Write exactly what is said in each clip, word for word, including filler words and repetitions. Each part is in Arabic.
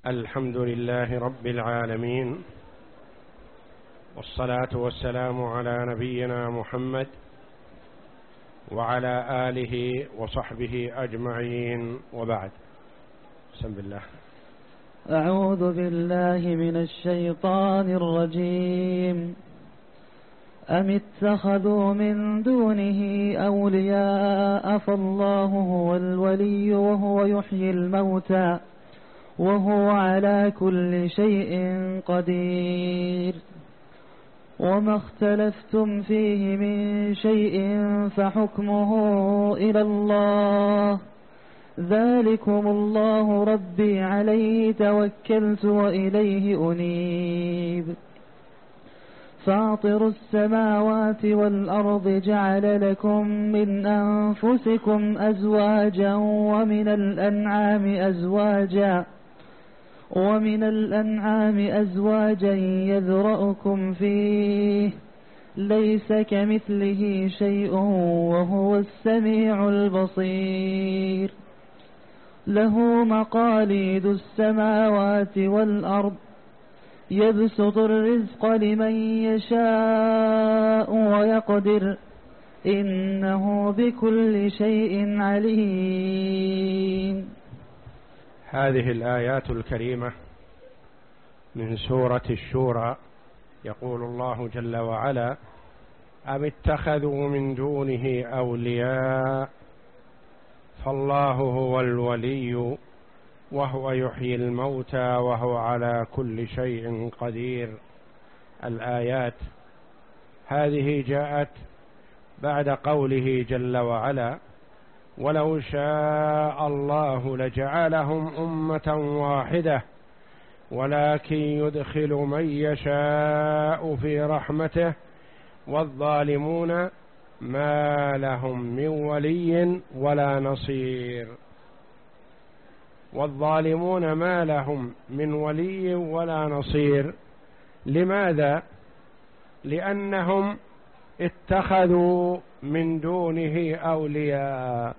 الحمد لله رب العالمين، والصلاة والسلام على نبينا محمد وعلى آله وصحبه أجمعين، وبعد. بسم الله. أعوذ بالله من الشيطان الرجيم. أم اتخذوا من دونه أولياء فالله هو الولي وهو يحيي الموتى وهو على كل شيء قدير. وما اختلفتم فيه من شيء فحكمه إلى الله، ذلكم الله ربي عليه توكلت وإليه أنيب. فاطر السماوات والأرض جعل لكم من أنفسكم أزواجا ومن الأنعام أزواجا ومن الأنعام أزواجا يذرأكم فيه، ليس كمثله شيء وهو السميع البصير. له مقاليد السماوات والأرض، يبسط الرزق لمن يشاء ويقدر، إنه بكل شيء عليم. هذه الآيات الكريمة من سورة الشورى. يقول الله جل وعلا: أم اتخذوا من دونه أولياء فالله هو الولي وهو يحيي الموتى وهو على كل شيء قدير. الآيات هذه جاءت بعد قوله جل وعلا: ولو شاء الله لجعلهم أمة واحدة ولكن يدخل من يشاء في رحمته والظالمون ما لهم من ولي ولا نصير. والظالمون ما لهم من ولي ولا نصير. لماذا؟ لأنهم اتخذوا من دونه أولياء،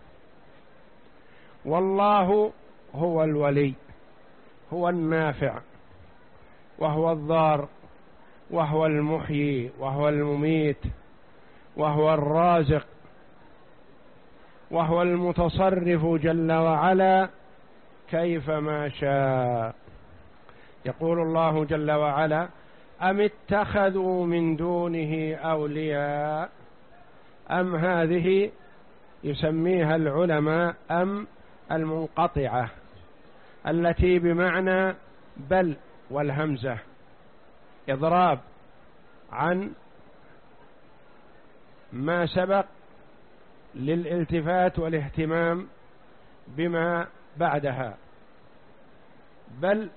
والله هو الولي، هو النافع وهو الضار وهو المحيي وهو المميت وهو الرازق وهو المتصرف جل وعلا كيفما شاء. يقول الله جل وعلا: أم اتخذوا من دونه أولياء. أم هذه يسميها العلماء أم المنقطعة، التي بمعنى بل والهمزة، إضراب عن ما سبق للالتفات والاهتمام بما بعدها. بل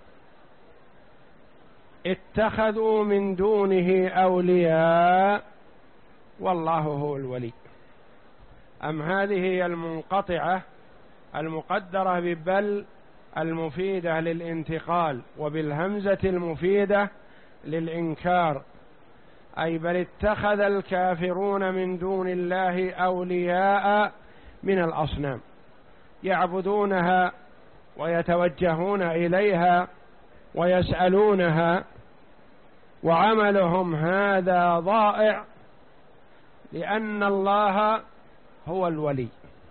اتخذوا من دونه أولياء والله هو الولي. أم هذه هي المنقطعة المقدرة ببل المفيدة للانتقال، وبالهمزة المفيدة للإنكار، أي بل اتخذ الكافرون من دون الله أولياء من الأصنام يعبدونها ويتوجهون إليها ويسألونها، وعملهم هذا ضائع، لأن الله هو الولي،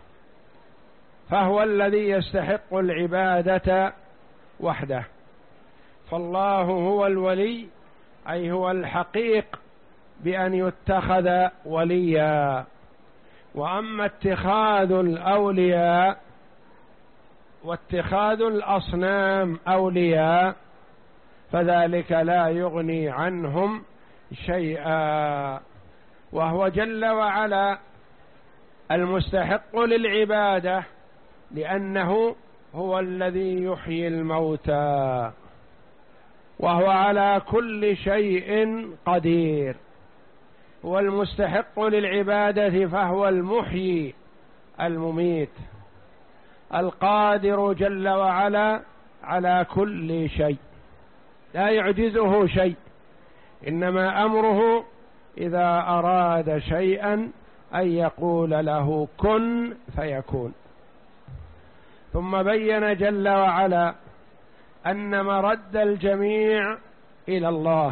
فهو الذي يستحق العبادة وحده. فالله هو الولي، أي هو الحقيق بأن يتخذ وليا. وأما اتخاذ الأولياء واتخاذ الأصنام أولياء فذلك لا يغني عنهم شيئا، وهو جل وعلا المستحق للعبادة، لأنه هو الذي يحيي الموتى وهو على كل شيء قدير. هو المستحق للعبادة، فهو المحيي المميت القادر جل وعلا على كل شيء، لا يعجزه شيء، إنما أمره إذا أراد شيئا أن يقول له كن فيكون. ثم بين جل وعلا أن مرد الجميع إلى الله،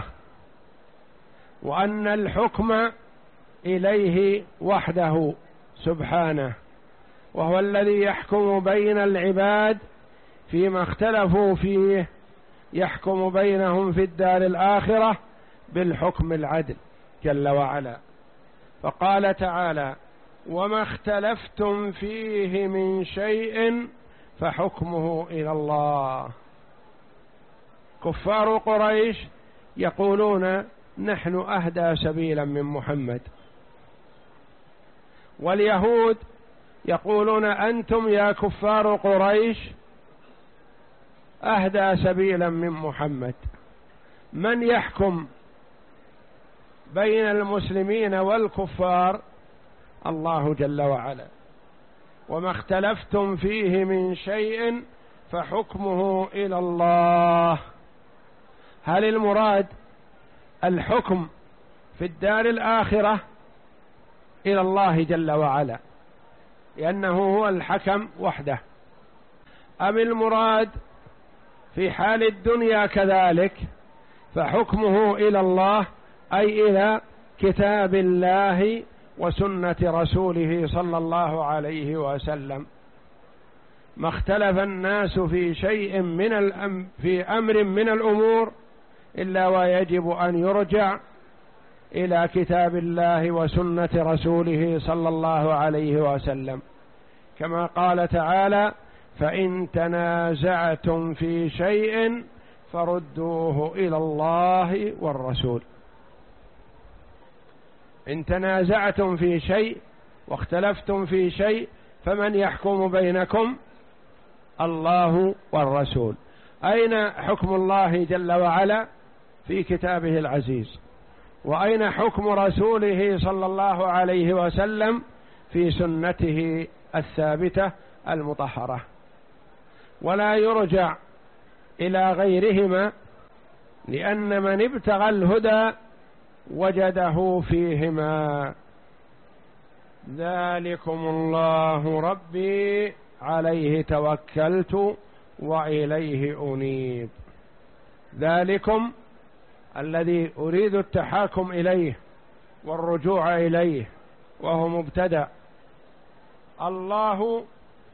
وأن الحكم إليه وحده سبحانه، وهو الذي يحكم بين العباد فيما اختلفوا فيه، يحكم بينهم في الدار الآخرة بالحكم العدل جل وعلا. فقال تعالى: وما اختلفتم فيه من شيء فحكمه إلى الله. كفار قريش يقولون: نحن أهدى سبيلا من محمد، واليهود يقولون: أنتم يا كفار قريش أهدى سبيلا من محمد. من يحكم بين المسلمين والكفار؟ الله جل وعلا. وما اختلفتم فيه من شيء فحكمه إلى الله. هل المراد الحكم في الدار الآخرة؟ إلى الله جل وعلا، لأنه هو الحكم وحده. أم المراد في حال الدنيا كذلك فحكمه إلى الله، أي إلى كتاب الله وسنة رسوله صلى الله عليه وسلم؟ ما اختلف الناس في شيء من الأم في أمر من الأمور إلا ويجب أن يرجع إلى كتاب الله وسنة رسوله صلى الله عليه وسلم، كما قال تعالى: فإن تنازعتم في شيء فردوه إلى الله والرسول. إن تنازعتم في شيء واختلفتم في شيء فمن يحكم بينكم؟ الله والرسول. أين حكم الله جل وعلا؟ في كتابه العزيز. وأين حكم رسوله صلى الله عليه وسلم؟ في سنته الثابتة المطهرة. ولا يرجع إلى غيرهما، لأن من ابتغى الهدى وجده فيهما. ذلكم الله ربي عليه توكلت وإليه أنيب. ذلكم الذي أريد التحاكم إليه والرجوع إليه، وهو مبتدأ. الله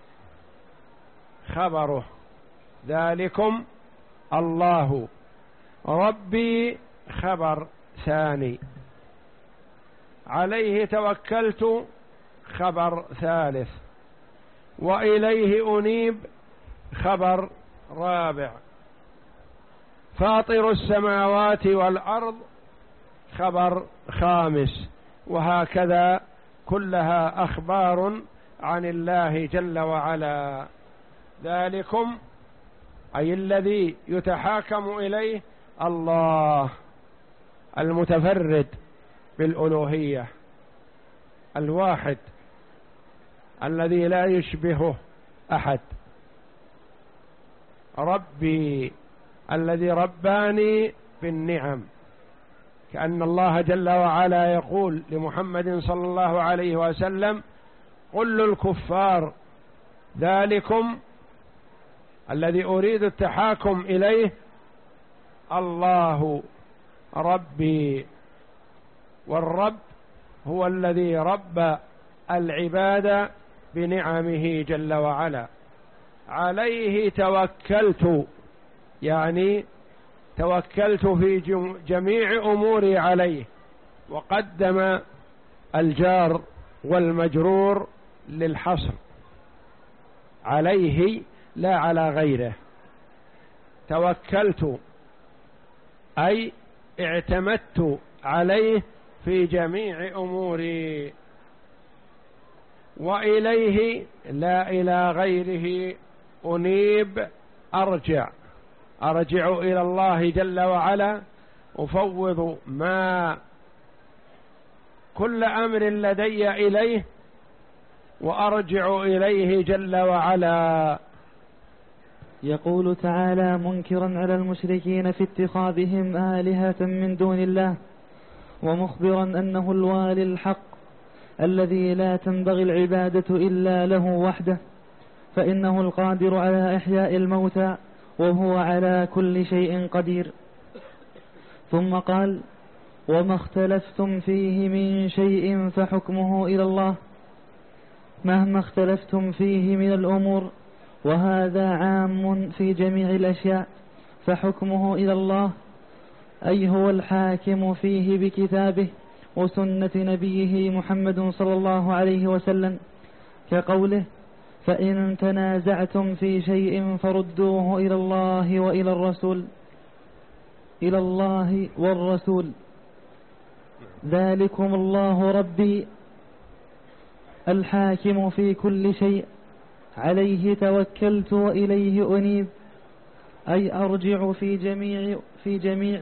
خبره، ذلكم الله. ربي خبر ثاني، عليه توكلت خبر ثالث، وإليه أنيب خبر رابع. فاطر السماوات والأرض خبر خامس، وهكذا كلها أخبار عن الله جل وعلا. ذلكم أي الذي يتحاكم إليه الله المتفرد بالألوهية، الواحد الذي لا يشبهه أحد. ربي الذي رباني بالنعم، كأن الله جل وعلا يقول لمحمد صلى الله عليه وسلم: قل للكفار ذلكم الذي أريد التحاكم إليه الله ربي. والرب هو الذي رب العباد بنعمه جل وعلا. عليه توكلت، يعني توكلت في جميع أموري عليه، وقدم الجار والمجرور للحصر، عليه لا على غيره. توكلت أي اعتمدت عليه في جميع أموري، وإليه لا إلى غيره أنيب، أرجع أرجع إلى الله جل وعلا، أفوض ما كل أمر لدي إليه، وأرجع إليه جل وعلا. يقول تعالى منكرا على المشركين في اتخاذهم آلهة من دون الله، ومخبرا أنه الوالي الحق الذي لا تنبغي العبادة إلا له وحده، فإنه القادر على إحياء الموتى وهو على كل شيء قدير. ثم قال: وما اختلفتم فيه من شيء فحكمه إلى الله. مهما اختلفتم فيه من الأمور، وهذا عام في جميع الأشياء، فحكمه إلى الله، أي هو الحاكم فيه بكتابه وسنة نبيه محمد صلى الله عليه وسلم، كقوله: فإن تنازعتم في شيء فردوه إلى الله وإلى الرسول إلى الله والرسول ذلكم الله ربي الحاكم في كل شيء، عليه توكلت وإليه أنيب، أي أرجع في جميع في جميع